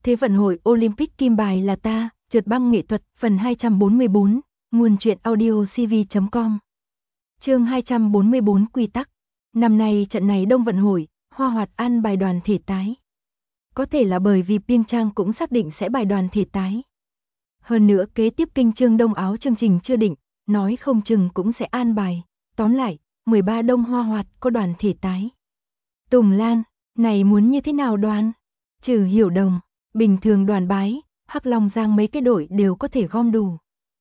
Thế vận hội Olympic kim bài là ta, trượt băng nghệ thuật, phần 244, nguồn truyện audio cv.com. Chương 244 quy tắc. Năm nay trận này Đông vận hội, Hoa Hoạt an bài đoàn thể tái. Có thể là bởi vì Pyeongchang cũng xác định sẽ bài đoàn thể tái. Hơn nữa kế tiếp Kinh Chương Đông Áo chương trình chưa định, nói không chừng cũng sẽ an bài. Tóm lại, 13 Đông Hoa Hoạt có đoàn thể tái. Tùng Lan, này muốn như thế nào đoàn? Trừ Hiểu Đồng, bình thường đoàn bái, Hắc Long Giang mấy cái đội đều có thể gom đủ.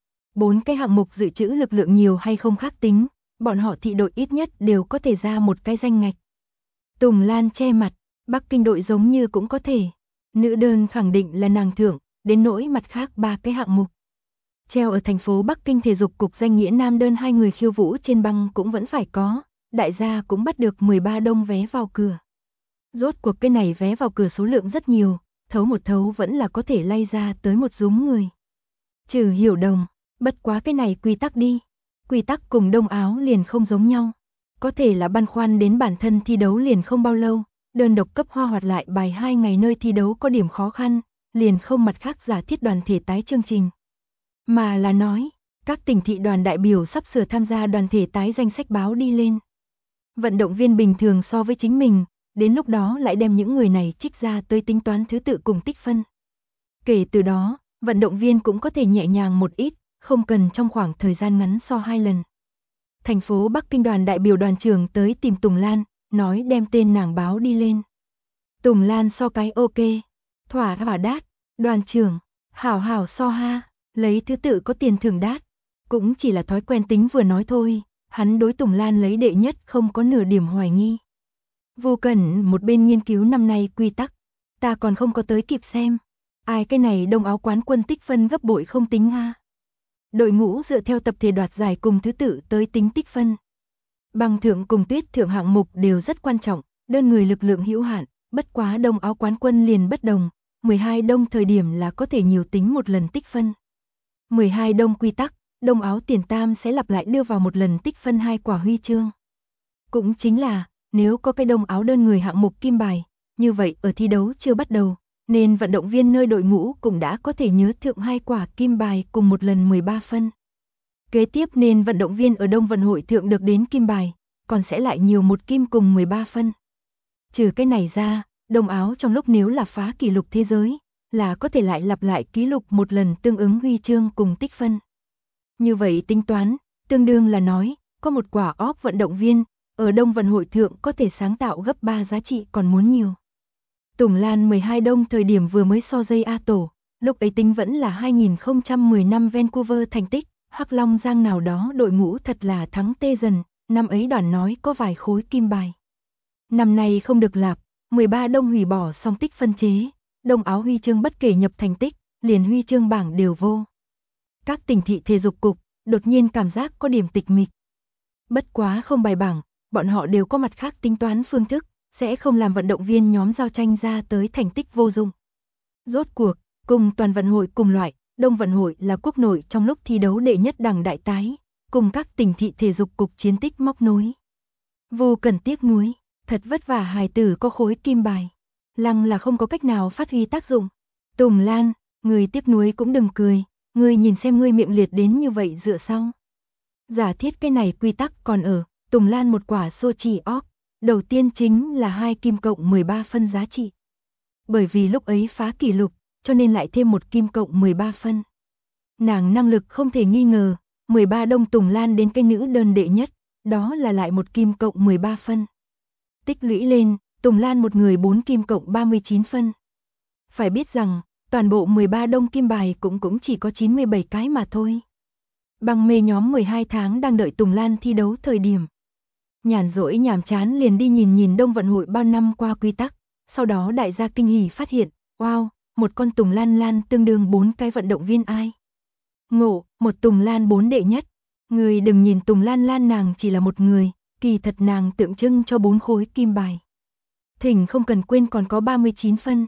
4 cái hạng mục dự trữ lực lượng nhiều hay không khác tính, bọn họ thị đội ít nhất đều có thể ra một cái danh ngạch. Tùng Lan che mặt, Bắc Kinh đội giống như cũng có thể. Nữ đơn khẳng định là nàng thưởng, đến nỗi mặt khác 3 cái hạng mục. Treo ở thành phố Bắc Kinh thể dục cục danh nghĩa nam đơn 2 người khiêu vũ trên băng cũng vẫn phải có, đại gia cũng bắt được 13 Đông vé vào cửa. Rốt cuộc cái này vé vào cửa số lượng rất nhiều, thấu một thấu vẫn là có thể lay ra tới một dúm người. Trừ Hiểu Đồng, bất quá cái này quy tắc đi. Quy tắc cùng Đông Áo liền không giống nhau. Có thể là băn khoăn đến bản thân thi đấu liền không bao lâu, đơn độc cấp Hoa Hoạt lại bài 2 ngày nơi thi đấu có điểm khó khăn, liền không mặt khác giả thiết đoàn thể tái chương trình. Mà là nói, các tỉnh thị đoàn đại biểu sắp sửa tham gia đoàn thể tái danh sách báo đi lên. Vận động viên bình thường so với chính mình, đến lúc đó lại đem những người này trích ra tới tính toán thứ tự cùng tích phân. Kể từ đó, vận động viên cũng có thể nhẹ nhàng một ít, không cần trong khoảng thời gian ngắn so 2 lần. Thành phố Bắc Kinh đoàn đại biểu đoàn trưởng tới tìm Tùng Lan, nói đem tên nàng báo đi lên. Tùng Lan so cái ok, thỏa đát, đoàn trưởng, hảo so ha, lấy thứ tự có tiền thưởng đát, cũng chỉ là thói quen tính vừa nói thôi, hắn đối Tùng Lan lấy đệ nhất không có nửa điểm hoài nghi. Vô Cẩn một bên nghiên cứu năm nay quy tắc, ta còn không có tới kịp xem, ai cái này Đông Áo quán quân tích phân gấp bội không tính ha. Đội ngũ dựa theo tập thể đoạt giải cùng thứ tự tới tính tích phân. Băng thượng cùng tuyết thượng hạng mục đều rất quan trọng, đơn người lực lượng hữu hạn, bất quá Đông Áo quán quân liền bất đồng, 12 Đông thời điểm là có thể nhiều tính một lần tích phân. 12 Đông quy tắc, Đông Áo tiền tam sẽ lặp lại đưa vào một lần tích phân 2 quả huy chương. Cũng chính là, nếu có cái Đông Áo đơn người hạng mục kim bài, như vậy ở thi đấu chưa bắt đầu, nên vận động viên nơi đội ngũ cũng đã có thể nhớ thượng 2 quả kim bài cùng một lần 13 phân. Kế tiếp nên vận động viên ở Đông vận hội thượng được đến kim bài, còn sẽ lại nhiều một kim cùng 13 phân. Trừ cái này ra, Đông Áo trong lúc nếu là phá kỷ lục thế giới, là có thể lại lặp lại kỷ lục một lần tương ứng huy chương cùng tích phân. Như vậy tính toán, tương đương là nói, có một quả óp vận động viên, ở Đông vận hội thượng có thể sáng tạo gấp 3 giá trị còn muốn nhiều. Tùng Lan 12 Đông thời điểm vừa mới so dây A tổ, lúc ấy tính vẫn là 2010 năm Vancouver thành tích, Hắc Long Giang nào đó đội ngũ thật là thắng tê dần, năm ấy đoàn nói có vài khối kim bài. Năm nay không được lạp, 13 Đông hủy bỏ xong tích phân chế, Đông Áo huy chương bất kể nhập thành tích, liền huy chương bảng đều vô. Các tỉnh thị thể dục cục, đột nhiên cảm giác có điểm tịch mịch. Bất quá không bài bảng, bọn họ đều có mặt khác tính toán phương thức, sẽ không làm vận động viên nhóm giao tranh ra tới thành tích vô dụng. Rốt cuộc, cùng toàn vận hội cùng loại, Đông vận hội là quốc nội trong lúc thi đấu đệ nhất đẳng đại tái, cùng các tỉnh thị thể dục cục chiến tích móc nối. Vô cần tiếc nuối, thật vất vả hài tử có khối kim bài, lăng là không có cách nào phát huy tác dụng. Tùng Lan, người tiếc nuối cũng đừng cười, người nhìn xem ngươi miệng liệt đến như vậy dựa sau. Giả thiết cái này quy tắc còn ở, Tùng Lan một quả Sochi óc. Đầu tiên chính là 2 kim cộng 13 phân giá trị. Bởi vì lúc ấy phá kỷ lục, cho nên lại thêm 1 kim cộng 13 phân. Nàng năng lực không thể nghi ngờ, 13 Đông Tùng Lan đến cái nữ đơn đệ nhất, đó là lại 1 kim cộng 13 phân. Tích lũy lên, Tùng Lan một người 4 kim cộng 39 phân. Phải biết rằng, toàn bộ 13 Đông kim bài cũng chỉ có 97 cái mà thôi. Băng mê nhóm 12 tháng đang đợi Tùng Lan thi đấu thời điểm. Nhàn rỗi nhàm chán liền đi nhìn Đông vận hội bao năm qua quy tắc, sau đó đại gia kinh hỉ phát hiện, wow, một con Tùng Lan tương đương 4 cái vận động viên ai. Ngộ, một Tùng Lan 4 đệ nhất, người đừng nhìn Tùng Lan nàng chỉ là một người, kỳ thật nàng tượng trưng cho 4 khối kim bài. Thỉnh không cần quên còn có 39 phân,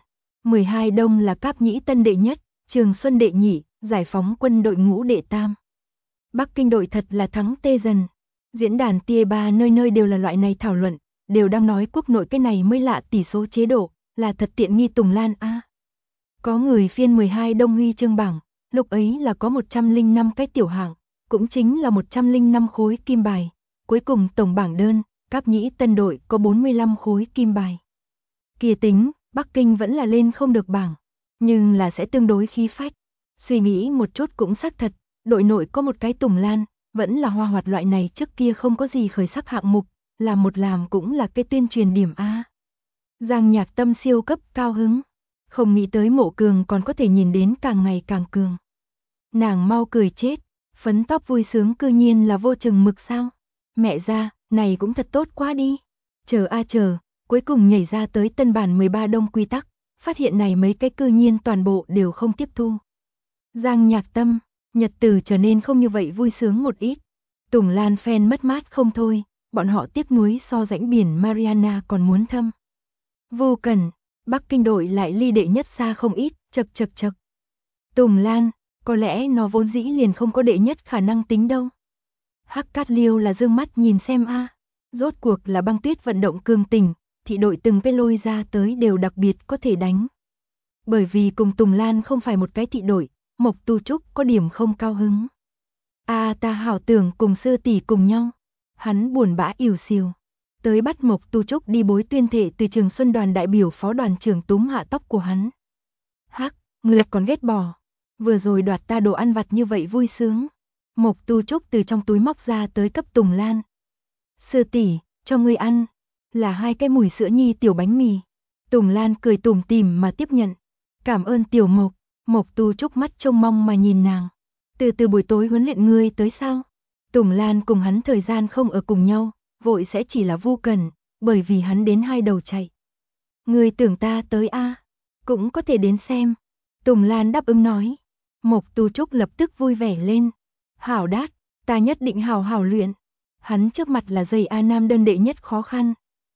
12 Đông là Cáp Nhĩ Tân đệ nhất, Trường Xuân đệ nhị, Giải phóng quân đội ngũ đệ tam. Bắc Kinh đội thật là thắng tê dần. Diễn đàn tia 3 nơi đều là loại này thảo luận, đều đang nói quốc nội cái này mới lạ tỷ số chế độ, là thật tiện nghi Tùng Lan a. Có người phiên 12 đông huy chương bảng, lúc ấy là có 105 cái tiểu hạng, cũng chính là 105 khối kim bài. Cuối cùng tổng bảng đơn, Cáp Nhĩ Tân đội có 45 khối kim bài. Kia tính, Bắc Kinh vẫn là lên không được bảng, nhưng là sẽ tương đối khí phách. Suy nghĩ một chút cũng xác thật, đội nội có một cái Tùng Lan, vẫn là hoa hoạt loại này trước kia không có gì khởi sắc hạng mục, làm cũng là cái tuyên truyền điểm A. Giang Nhạc Tâm siêu cấp cao hứng, không nghĩ tới Mộ Cường còn có thể nhìn đến càng ngày càng cường. Nàng mau cười chết, phấn tóc vui sướng cư nhiên là vô chừng mực sao. Mẹ ra, này cũng thật tốt quá đi. Chờ a chờ, cuối cùng nhảy ra tới tân bản 13 đông quy tắc, phát hiện này mấy cái cư nhiên toàn bộ đều không tiếp thu. Giang Nhạc Tâm, nhật tử trở nên không như vậy vui sướng một ít. Tùng Lan fan mất mát không thôi, bọn họ tiếc nuối so rãnh biển Mariana còn muốn thâm. Vô cần, Bắc Kinh đội lại ly đệ nhất xa không ít, chật. Tùng Lan, có lẽ nó vốn dĩ liền không có đệ nhất khả năng tính đâu. Hắc Cát Liêu là dương mắt nhìn xem a, rốt cuộc là băng tuyết vận động cường tình, thị đội từng cái lôi ra tới đều đặc biệt có thể đánh. Bởi vì cùng Tùng Lan không phải một cái thị đội, Mộc Tu Trúc có điểm không cao hứng. Ta hảo tưởng cùng sư tỷ cùng nhau. Hắn buồn bã ỉu xìu. Tới bắt Mộc Tu Trúc đi bối tuyên thệ từ Trường Xuân đoàn đại biểu phó đoàn trưởng túm hạ tóc của hắn. Hắc, người còn ghét bỏ. Vừa rồi đoạt ta đồ ăn vặt như vậy vui sướng. Mộc Tu Trúc từ trong túi móc ra tới cấp Tùng Lan. Sư tỷ, cho ngươi ăn. Là 2 cái mùi sữa nhi tiểu bánh mì. Tùng Lan cười tủm tỉm mà tiếp nhận. Cảm ơn tiểu Mộc. Mộc Tu Trúc mắt trông mong mà nhìn nàng. Từ buổi tối huấn luyện ngươi tới sao? Tùng Lan cùng hắn thời gian không ở cùng nhau, vội sẽ chỉ là Vu Cần, bởi vì hắn đến 2 đầu chạy. Ngươi tưởng ta tới a? Cũng có thể đến xem. Tùng Lan đáp ứng nói. Mộc Tu Trúc lập tức vui vẻ lên. Hảo đát, ta nhất định hảo luyện. Hắn trước mặt là dây A Nam đơn đệ nhất khó khăn.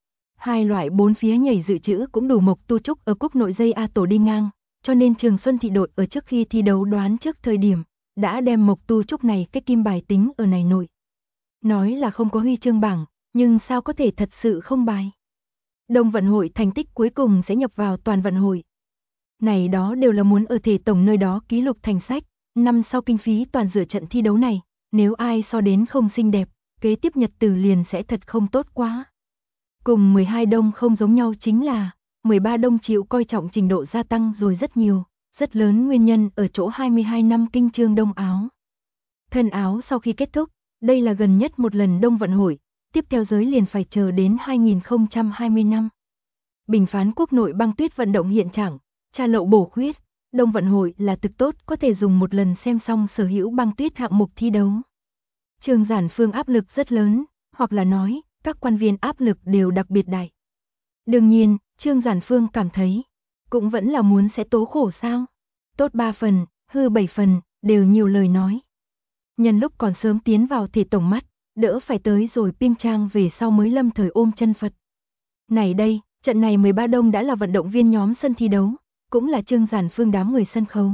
2 loại 4 phía nhảy dự trữ cũng đủ Mộc Tu Trúc ở quốc nội dây A tổ đi ngang, cho nên Trường Xuân thị đội ở trước khi thi đấu đoán trước thời điểm, đã đem Mộc Tu Trúc này cái kim bài tính ở này nội. Nói là không có huy chương bảng, nhưng sao có thể thật sự không bài. Đông vận hội thành tích cuối cùng sẽ nhập vào toàn vận hội. Này đó đều là muốn ở thể tổng nơi đó ký lục thành sách, năm sau kinh phí toàn dựa trận thi đấu này, nếu ai so đến không xinh đẹp, kế tiếp nhật tử liền sẽ thật không tốt quá. Cùng 12 đông không giống nhau chính là, 13 đông chịu coi trọng trình độ gia tăng rồi rất nhiều, rất lớn nguyên nhân ở chỗ 22 năm kinh chương đông áo. Thân áo sau khi kết thúc, đây là gần nhất một lần đông vận hội, tiếp theo giới liền phải chờ đến 2020 năm. Bình phán quốc nội băng tuyết vận động hiện trạng, tra lậu bổ khuyết, đông vận hội là thực tốt có thể dùng một lần xem xong sở hữu băng tuyết hạng mục thi đấu. Trương Giản Phương áp lực rất lớn, hoặc là nói, các quan viên áp lực đều đặc biệt đại. Đương nhiên, Trương Giản Phương cảm thấy, cũng vẫn là muốn sẽ tố khổ sao. Tốt 3 phần, hư 7 phần, đều nhiều lời nói. Nhân lúc còn sớm tiến vào thể tổng mắt, đỡ phải tới rồi Piêng Trang về sau mới lâm thời ôm chân Phật. Này đây, trận này 13 đông đã là vận động viên nhóm sân thi đấu, cũng là Trương Giản Phương đám người sân khấu.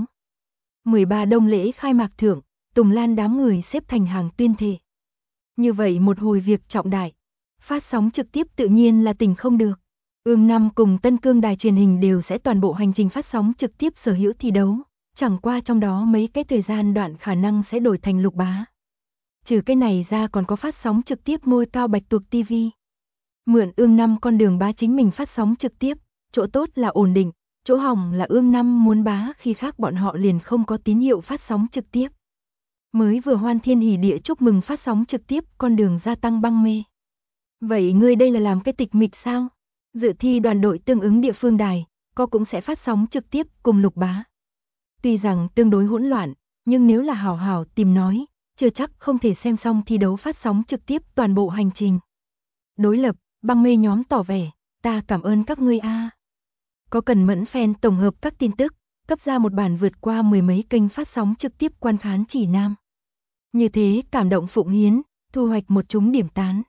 13 đông lễ khai mạc thưởng, Tùng Lan đám người xếp thành hàng tuyên thệ. Như vậy một hồi việc trọng đại, phát sóng trực tiếp tự nhiên là tình không được. Ương Năm cùng Tân Cương đài truyền hình đều sẽ toàn bộ hành trình phát sóng trực tiếp sở hữu thi đấu, chẳng qua trong đó mấy cái thời gian đoạn khả năng sẽ đổi thành lục bá. Trừ cái này ra còn có phát sóng trực tiếp ngôi cao Bạch Tuộc TV. Mượn Ương Năm con đường bá chính mình phát sóng trực tiếp, chỗ tốt là ổn định, chỗ hỏng là Ương Năm muốn bá khi khác bọn họ liền không có tín hiệu phát sóng trực tiếp. Mới vừa hoan thiên hỉ địa chúc mừng phát sóng trực tiếp con đường gia tăng băng mê. Vậy ngươi đây là làm cái tịch mịch sao? Dự thi đoàn đội tương ứng địa phương đài, có cũng sẽ phát sóng trực tiếp cùng lục bá. Tuy rằng tương đối hỗn loạn, nhưng nếu là hảo hảo tìm nói, chưa chắc không thể xem xong thi đấu phát sóng trực tiếp toàn bộ hành trình. Đối lập, băng mê nhóm tỏ vẻ, ta cảm ơn các ngươi a. Có cần mẫn fan tổng hợp các tin tức, cấp ra một bản vượt qua 10 mấy kênh phát sóng trực tiếp quan khán chỉ nam. Như thế cảm động phụng hiến, thu hoạch một chúng điểm tán.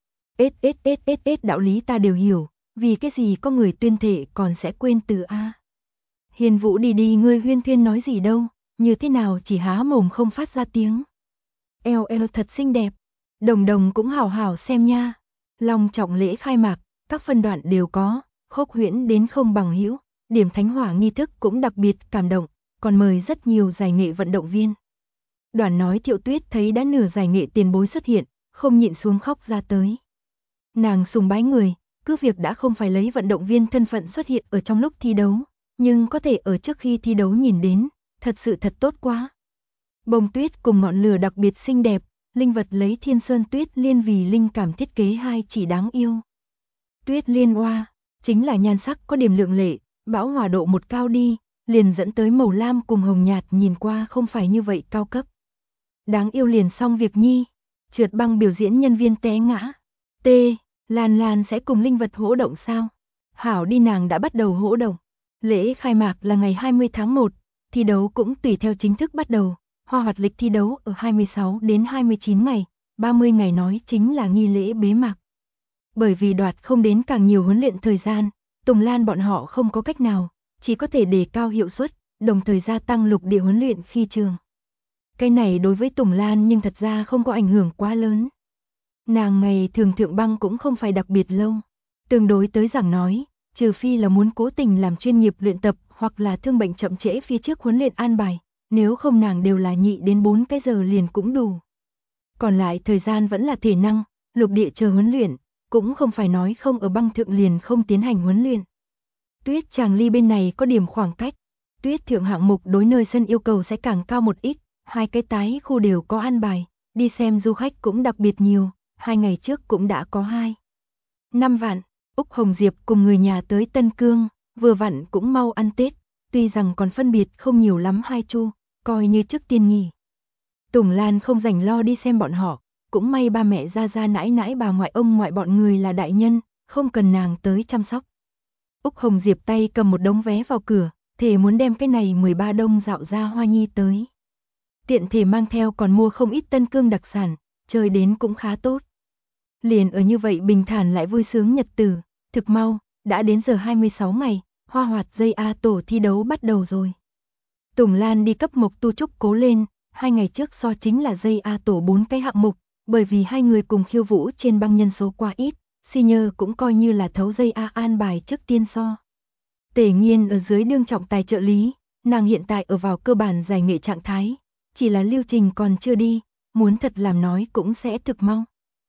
Đạo lý ta đều hiểu, vì cái gì có người tuyên thệ còn sẽ quên từ a. Hiền Vũ đi ngươi huyên thuyên nói gì đâu, như thế nào chỉ há mồm không phát ra tiếng. Eo thật xinh đẹp, Đồng cũng hảo hảo xem nha. Long trọng lễ khai mạc, các phân đoạn đều có, khốc huyễn đến không bằng hữu, điểm thánh hỏa nghi thức cũng đặc biệt cảm động, còn mời rất nhiều giải nghệ vận động viên. Đoàn nói Thiệu Tuyết thấy đã nửa giải nghệ tiền bối xuất hiện, không nhịn xuống khóc ra tới. Nàng sùng bái người, cứ việc đã không phải lấy vận động viên thân phận xuất hiện ở trong lúc thi đấu, nhưng có thể ở trước khi thi đấu nhìn đến, thật sự thật tốt quá. Bông tuyết cùng ngọn lửa đặc biệt xinh đẹp, linh vật lấy Thiên Sơn Tuyết Liên vì linh cảm thiết kế hai chỉ đáng yêu. Tuyết Liên Oa, chính là nhan sắc có điểm lượng lệ, bão hòa độ một cao đi, liền dẫn tới màu lam cùng hồng nhạt nhìn qua không phải như vậy cao cấp. Đáng yêu liền xong việc nhi, trượt băng biểu diễn nhân viên té ngã. T. Lan Lan sẽ cùng linh vật hỗ động sao? Hảo đi, nàng đã bắt đầu hỗ động. Lễ khai mạc là ngày 20 tháng 1, thi đấu cũng tùy theo chính thức bắt đầu. Hoa hoạt lịch thi đấu ở 26 đến 29 ngày, 30 ngày nói chính là nghi lễ bế mạc. Bởi vì đoạt không đến càng nhiều huấn luyện thời gian, Tùng Lan bọn họ không có cách nào, chỉ có thể đề cao hiệu suất, đồng thời gia tăng lục địa huấn luyện khi trường. Cái này đối với Tùng Lan nhưng thật ra không có ảnh hưởng quá lớn. Nàng ngày thường thượng băng cũng không phải đặc biệt lâu. Tương đối tới giảng nói, trừ phi là muốn cố tình làm chuyên nghiệp luyện tập hoặc là thương bệnh chậm trễ phía trước huấn luyện an bài, nếu không nàng đều là nhị đến 4 cái giờ liền cũng đủ. Còn lại thời gian vẫn là thể năng, lục địa chờ huấn luyện, cũng không phải nói không ở băng thượng liền không tiến hành huấn luyện. Tuyết Tràng Ly bên này có điểm khoảng cách, tuyết thượng hạng mục đối nơi sân yêu cầu sẽ càng cao một ít, hai cái tái khu đều có an bài, đi xem du khách cũng đặc biệt nhiều, 2 ngày trước cũng đã có 5 vạn. Úc Hồng Diệp cùng người nhà tới Tân Cương, vừa vặn cũng mau ăn Tết, tuy rằng còn phân biệt không nhiều lắm hai chu, coi như trước tiên nghỉ. Tùng Lan không rảnh lo đi xem bọn họ, cũng may ba mẹ ra nãi nãi bà ngoại ông ngoại bọn người là đại nhân, không cần nàng tới chăm sóc. Úc Hồng Diệp tay cầm một đống vé vào cửa, thề muốn đem cái này 13 đông dạo ra Hoa Nhi tới. Tiện thể mang theo còn mua không ít Tân Cương đặc sản, chơi đến cũng khá tốt. Liền ở như vậy bình thản lại vui sướng nhật tử, thực mau, đã đến giờ 26 ngày, hoa hoạt dây A tổ thi đấu bắt đầu rồi. Tùng Lan đi cấp Mộc Tu Trúc cố lên, 2 ngày trước so chính là dây A tổ 4 cái hạng mục, bởi vì hai người cùng khiêu vũ trên băng nhân số quá ít, senior cũng coi như là thấu dây A an bài trước tiên so. Tề Nghiên ở dưới đương trọng tài trợ lý, nàng hiện tại ở vào cơ bản giải nghệ trạng thái, chỉ là lưu trình còn chưa đi, muốn thật làm nói cũng sẽ thực mau.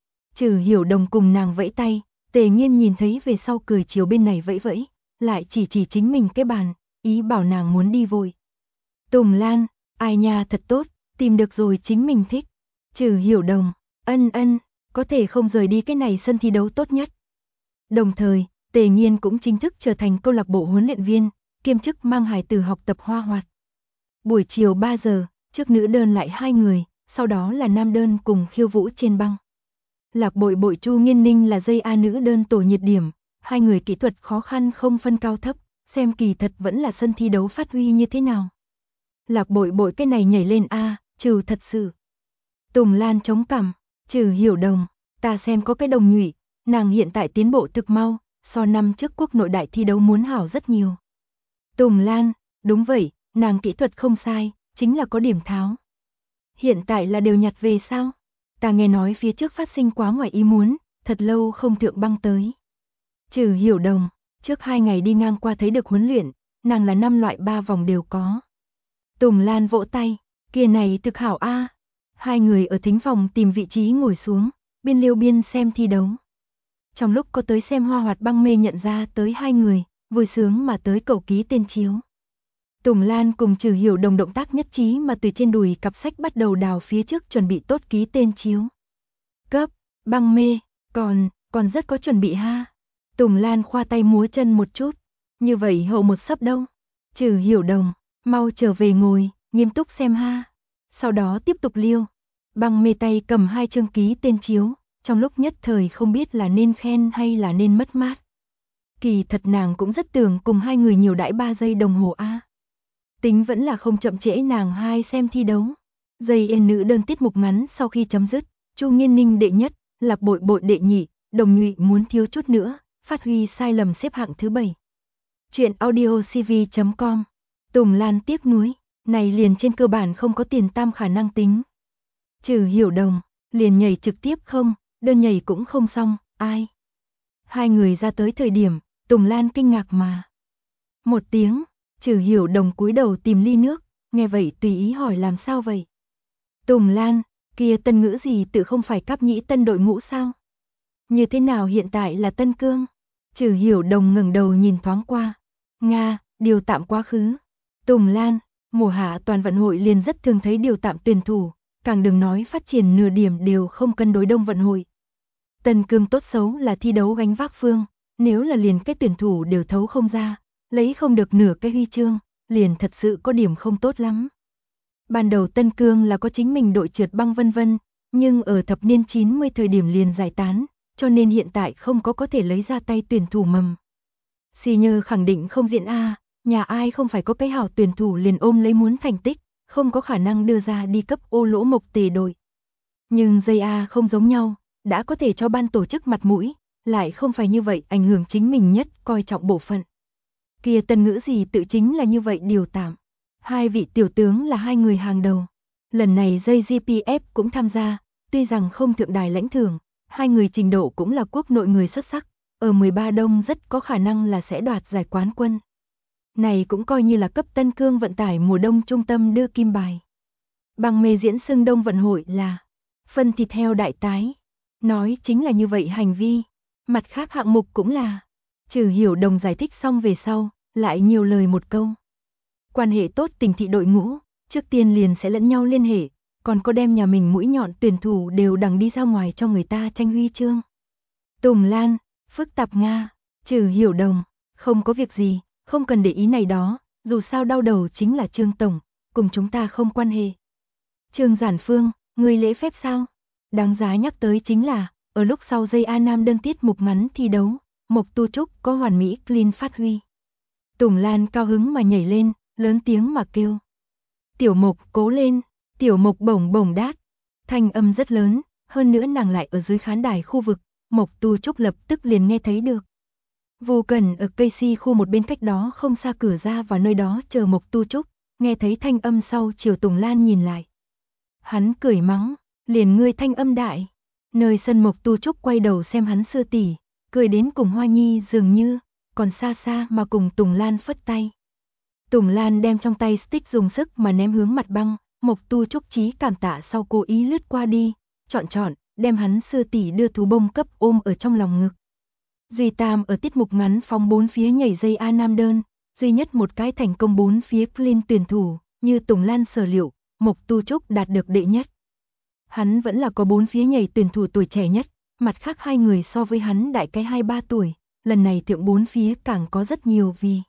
Trừ Hiểu Đồng cùng nàng vẫy tay, Tề Nghiên nhìn thấy về sau cười chiều bên này vẫy vẫy, lại chỉ chính mình cái bàn, ý bảo nàng muốn đi vội. Tùng Lan, ai nha thật tốt, tìm được rồi chính mình thích. Trừ Hiểu Đồng, ân, có thể không rời đi cái này sân thi đấu tốt nhất. Đồng thời, Tề Nghiên cũng chính thức trở thành câu lạc bộ huấn luyện viên, kiêm chức mang hài tử học tập hoa hoạt. Buổi chiều 3 giờ, trước nữ đơn lại 2 người, sau đó là nam đơn cùng khiêu vũ trên băng. Lạc Bội Bội Chu Nghiên Ninh là dây A nữ đơn tổ nhiệt điểm, hai người kỹ thuật khó khăn không phân cao thấp, xem kỳ thật vẫn là sân thi đấu phát huy như thế nào. Lạc Bội Bội cái này nhảy lên A, trừ thật sự. Tùng Lan chống cằm, Trừ Hiểu Đồng, ta xem có cái đồng nhụy, nàng hiện tại tiến bộ thực mau, so năm trước quốc nội đại thi đấu muốn hảo rất nhiều. Tùng Lan, đúng vậy, nàng kỹ thuật không sai, chính là có điểm tháo. Hiện tại là đều nhặt về sao? Ta nghe nói phía trước phát sinh quá ngoài ý muốn, thật lâu không thượng băng tới. Trừ Hiểu Đồng, trước 2 ngày đi ngang qua thấy được huấn luyện, nàng là 5 loại 3 vòng đều có. Tùng Lan vỗ tay, kia này thực hảo a. Hai người ở thính phòng tìm vị trí ngồi xuống, biên liêu biên xem thi đấu. Trong lúc có tới xem hoa hoạt băng mê nhận ra tới 2 người, vui sướng mà tới cầu ký tên chiếu. Tùng Lan cùng Trừ Hiểu Đồng động tác nhất trí mà từ trên đùi cặp sách bắt đầu đào phía trước chuẩn bị tốt ký tên chiếu. Cấp, băng mê, còn rất có chuẩn bị ha. Tùng Lan khoa tay múa chân một chút, như vậy hậu một sấp đâu. Trừ Hiểu Đồng, mau trở về ngồi, nghiêm túc xem ha. Sau đó tiếp tục liêu. Băng mê tay cầm 2 chương ký tên chiếu, trong lúc nhất thời không biết là nên khen hay là nên mất mát. Kỳ thật nàng cũng rất tưởng cùng 2 người nhiều đãi 3 giây đồng hồ a. Tính vẫn là không chậm trễ nàng hai xem thi đấu. Dây yên nữ đơn tiết mục ngắn sau khi chấm dứt, Chu Nghiên Ninh đệ nhất, Lạc Bội Bội đệ nhị, Đồng Nhụy muốn thiếu chút nữa, phát huy sai lầm xếp hạng thứ 7. Chuyện audiocv.com. Tùng Lan tiếc nuối, này liền trên cơ bản không có tiền tam khả năng tính. Trừ Hiểu Đồng, liền nhảy trực tiếp không, đơn nhảy cũng không xong, ai. 2 người ra tới thời điểm, Tùng Lan kinh ngạc mà. Một tiếng, Trừ Hiểu Đồng cúi đầu tìm ly nước, nghe vậy tùy ý hỏi làm sao vậy. Tùng Lan, kia Tân Ngữ gì tự không phải cáp nhĩ tân đội ngũ sao? Như thế nào hiện tại là Tân Cương? Trừ Hiểu Đồng ngẩng đầu nhìn thoáng qua. Nga, điều tạm quá khứ. Tùng Lan, mùa hạ toàn vận hội liền rất thường thấy điều tạm tuyển thủ, càng đừng nói phát triển nửa điểm đều không cân đối đông vận hội. Tân Cương tốt xấu là thi đấu gánh vác phương, nếu là liền cái tuyển thủ đều thấu không ra, lấy không được nửa cái huy chương, liền thật sự có điểm không tốt lắm. Ban đầu Tân Cương là có chính mình đội trượt băng vân vân, nhưng ở thập niên 90 thời điểm liền giải tán, cho nên hiện tại không có thể lấy ra tay tuyển thủ mầm. Xì Nhơ khẳng định không diễn A, nhà ai không phải có cái hảo tuyển thủ liền ôm lấy muốn thành tích, không có khả năng đưa ra đi cấp ô lỗ mộc tề đội. Nhưng dây A không giống nhau, đã có thể cho ban tổ chức mặt mũi, lại không phải như vậy ảnh hưởng chính mình nhất coi trọng bộ phận. Kia Tân Ngữ gì tự chính là như vậy điều tạm. Hai vị tiểu tướng là hai người hàng đầu. Lần này JGPF cũng tham gia, tuy rằng không thượng đài lãnh thưởng, hai người trình độ cũng là quốc nội người xuất sắc, ở 13 đông rất có khả năng là sẽ đoạt giải quán quân. Này cũng coi như là cấp Tân Cương vận tải mùa đông trung tâm đưa kim bài. Bằng mê diễn xưng đông vận hội là phân thịt heo đại tái. Nói chính là như vậy hành vi. Mặt khác hạng mục cũng là. Trừ Hiểu Đồng giải thích xong về sau, lại nhiều lời một câu. Quan hệ tốt tình thị đội ngũ, trước tiên liền sẽ lẫn nhau liên hệ, còn có đem nhà mình mũi nhọn tuyển thủ đều đằng đi ra ngoài cho người ta tranh huy chương. Tùng Lan, phức tạp Nga, Trừ Hiểu Đồng, không có việc gì, không cần để ý này đó, dù sao đau đầu chính là Trương Tổng, cùng chúng ta không quan hệ. Trương Giản Phương, người lễ phép sao? Đáng giá nhắc tới chính là, ở lúc sau dây A Nam đơn tiết mục ngắn thi đấu, Mộc Tu Trúc có hoàn mỹ clean phát huy. Tùng Lan cao hứng mà nhảy lên, lớn tiếng mà kêu. Tiểu Mộc cố lên, Tiểu Mộc bổng bổng đát. Thanh âm rất lớn, hơn nữa nàng lại ở dưới khán đài khu vực, Mộc Tu Trúc lập tức liền nghe thấy được. Vô Cần ở cây si khu một bên cách đó không xa cửa ra vào nơi đó chờ Mộc Tu Trúc, nghe thấy thanh âm sau chiều Tùng Lan nhìn lại. Hắn cười mắng, liền ngươi thanh âm đại. Nơi sân Mộc Tu Trúc quay đầu xem hắn sư tỷ, cười đến cùng Hoa Nhi dường như, còn xa xa mà cùng Tùng Lan phất tay. Tùng Lan đem trong tay stick dùng sức mà ném hướng mặt băng, Mộc Tu Trúc chí cảm tạ sau cố ý lướt qua đi, chọn, đem hắn sư tỷ đưa thú bông cấp ôm ở trong lòng ngực. Duy Tam ở tiết mục ngắn phóng 4 phía nhảy dây A Nam đơn, duy nhất một cái thành công 4 phía clean tuyển thủ, như Tùng Lan sở liệu, Mộc Tu Trúc đạt được đệ nhất. Hắn vẫn là có 4 phía nhảy tuyển thủ tuổi trẻ nhất, mặt khác hai người so với hắn đại cái 2-3 tuổi, lần này thượng 4 phía càng có rất nhiều vì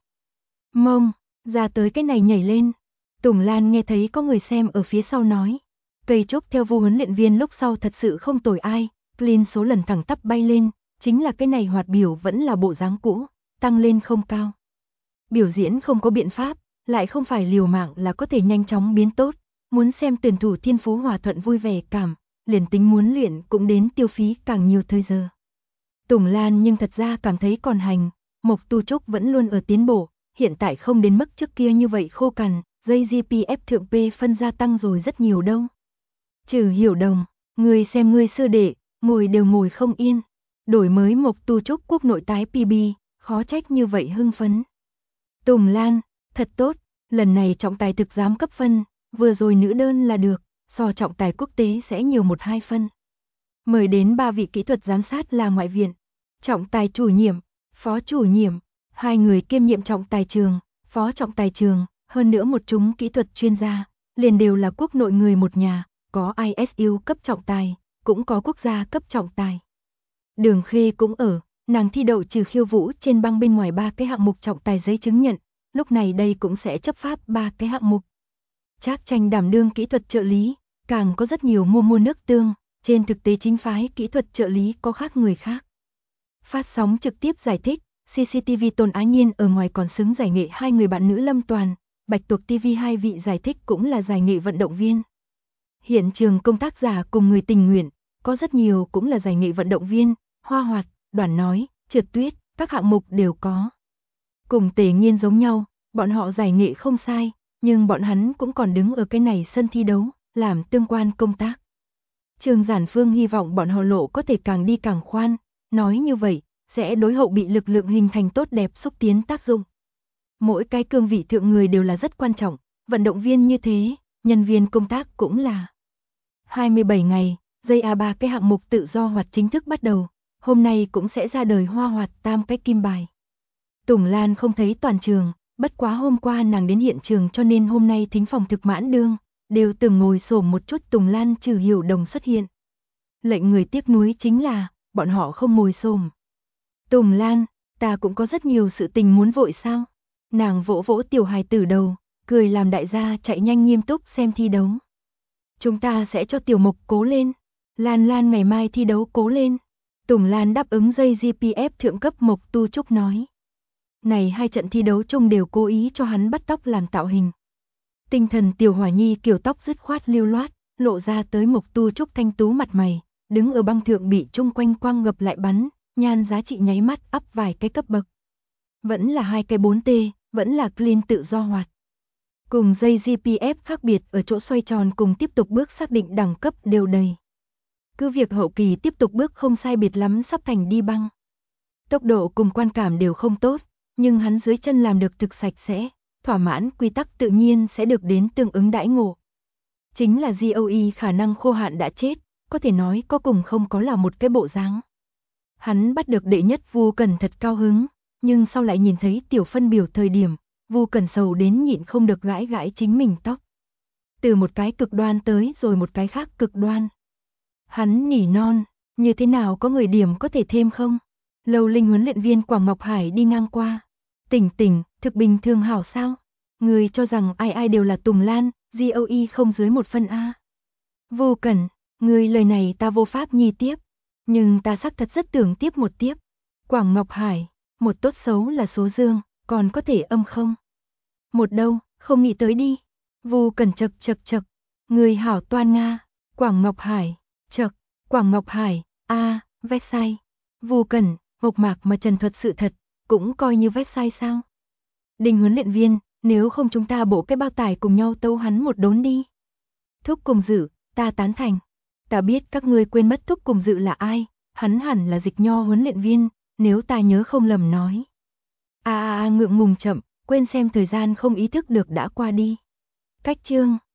mông, ra tới cái này nhảy lên. Tùng Lan nghe thấy có người xem ở phía sau nói, cây trúc theo vô huấn luyện viên lúc sau thật sự không tồi ai, clean số lần thẳng tắp bay lên, chính là cái này hoạt biểu vẫn là bộ dáng cũ, tăng lên không cao. Biểu diễn không có biện pháp, lại không phải liều mạng là có thể nhanh chóng biến tốt, muốn xem tuyển thủ thiên phú hòa thuận vui vẻ cảm, liền tính muốn luyện cũng đến tiêu phí càng nhiều thời giờ. Tùng Lan nhưng thật ra cảm thấy còn hành, Mộc Tu Trúc vẫn luôn ở tiến bộ, hiện tại không đến mức trước kia như vậy khô cằn, dây GPF thượng P phân gia tăng rồi rất nhiều đâu. Trừ Hiểu Đồng, người xem người sư đệ, ngồi đều ngồi không yên. Đổi mới Mộc Tu Trúc quốc nội tái PB, khó trách như vậy hưng phấn. Tùng Lan, thật tốt, lần này trọng tài thực giám cấp phân, vừa rồi nữ đơn là được, so trọng tài quốc tế sẽ nhiều 1-2 phân. Mời đến 3 vị kỹ thuật giám sát là ngoại viện, trọng tài chủ nhiệm, phó chủ nhiệm, 2 người kiêm nhiệm trọng tài trường, phó trọng tài trường, hơn nữa một chúng kỹ thuật chuyên gia, liền đều là quốc nội người một nhà, có ISU cấp trọng tài, cũng có quốc gia cấp trọng tài. Đường Khê cũng ở, nàng thi đậu trừ khiêu vũ trên băng bên ngoài 3 cái hạng mục trọng tài giấy chứng nhận, lúc này đây cũng sẽ chấp pháp 3 cái hạng mục. Trác Tranh đảm đương kỹ thuật trợ lý, càng có rất nhiều mua nước tương, trên thực tế chính phái kỹ thuật trợ lý có khác người khác. Phát sóng trực tiếp giải thích, CCTV Tôn Á Nhiên ở ngoài còn xứng giải nghệ 2 người bạn nữ Lâm Toàn, Bạch Tuộc TV 2 vị giải thích cũng là giải nghệ vận động viên. Hiện trường công tác giả cùng người tình nguyện, có rất nhiều cũng là giải nghệ vận động viên, hoa hoạt, đoàn nói, trượt tuyết, các hạng mục đều có. Cùng Tề Nghiên giống nhau, bọn họ giải nghệ không sai, nhưng bọn hắn cũng còn đứng ở cái này sân thi đấu, làm tương quan công tác. Trương Giản Phương hy vọng bọn họ lộ có thể càng đi càng khoan, nói như vậy, sẽ đối hậu bị lực lượng hình thành tốt đẹp xúc tiến tác dụng. Mỗi cái cương vị thượng người đều là rất quan trọng, vận động viên như thế, nhân viên công tác cũng là. 27 ngày, JA3 cái hạng mục tự do hoạt chính thức bắt đầu, hôm nay cũng sẽ ra đời hoa hoạt tam cái kim bài. Tùng Lan không thấy toàn trường, bất quá hôm qua nàng đến hiện trường cho nên hôm nay thính phòng thực mãn đương, đều từng ngồi xổm một chút. Tùng Lan trừ Hiểu Đồng xuất hiện. Lệnh người tiếc nuối chính là, bọn họ không ngồi xổm. Tùng Lan, ta cũng có rất nhiều sự tình muốn vội sao? Nàng vỗ vỗ tiểu hài tử đầu, cười làm đại gia chạy nhanh nghiêm túc xem thi đấu. Chúng ta sẽ cho Tiểu Mộc cố lên. Lan Lan ngày mai thi đấu cố lên. Tùng Lan đáp ứng dây GPF thượng cấp Mộc Tu Trúc nói. Này hai trận thi đấu chung đều cố ý cho hắn bắt tóc làm tạo hình. Tinh thần Tiểu Hỏa Nhi kiểu tóc dứt khoát lưu loát, lộ ra tới Mộc Tu Trúc thanh tú mặt mày, đứng ở băng thượng bị chung quanh quang ngập lại bắn, nhan giá trị nháy mắt ắp vài cái cấp bậc. Vẫn là hai cái 4T, vẫn là clean tự do hoạt. Cùng dây GPF khác biệt ở chỗ xoay tròn cùng tiếp tục bước xác định đẳng cấp đều đầy. Cứ việc hậu kỳ tiếp tục bước không sai biệt lắm sắp thành đi băng. Tốc độ cùng quan cảm đều không tốt, nhưng hắn dưới chân làm được thực sạch sẽ, thỏa mãn quy tắc tự nhiên sẽ được đến tương ứng đãi ngộ. Chính là GOE khả năng khô hạn đã chết, có thể nói có cùng không có là một cái bộ dáng. Hắn bắt được đệ nhất Vu Cẩn thật cao hứng, nhưng sau lại nhìn thấy tiểu phân biểu thời điểm, Vu Cẩn sầu đến nhịn không được gãi gãi chính mình tóc. Từ một cái cực đoan tới rồi một cái khác cực đoan. Hắn nỉ non, như thế nào có người điểm có thể thêm không? Lâu Linh huấn luyện viên Quảng Ngọc Hải đi ngang qua. Tỉnh tỉnh, thực bình thường hảo sao? Người cho rằng ai ai đều là Tùng Lan, GOE không dưới một phân A. Vu Cẩn, người lời này ta vô pháp nhi tiếp. Nhưng ta xác thật rất tưởng tiếp một tiếp. Quảng Ngọc Hải, một tốt xấu là số dương, còn có thể âm không? Một đâu, không nghĩ tới đi. Vu Cẩn chật. Người hảo toan Nga. Quảng Ngọc Hải, chật. Quảng Ngọc Hải, vét sai. Vu Cẩn, mộc mạc mà trần thuật sự thật, cũng coi như vét sai sao? Đình huấn luyện viên, nếu không chúng ta bổ cái bao tải cùng nhau tấu hắn một đốn đi. Thúc Cùng Dự, ta tán thành. Ta biết các ngươi quên mất Thúc Cùng Dự là ai, hắn hẳn là Dịch Nho huấn luyện viên, nếu ta nhớ không lầm nói. Ngượng ngùng chậm, quên xem thời gian không ý thức được đã qua đi. Cách chương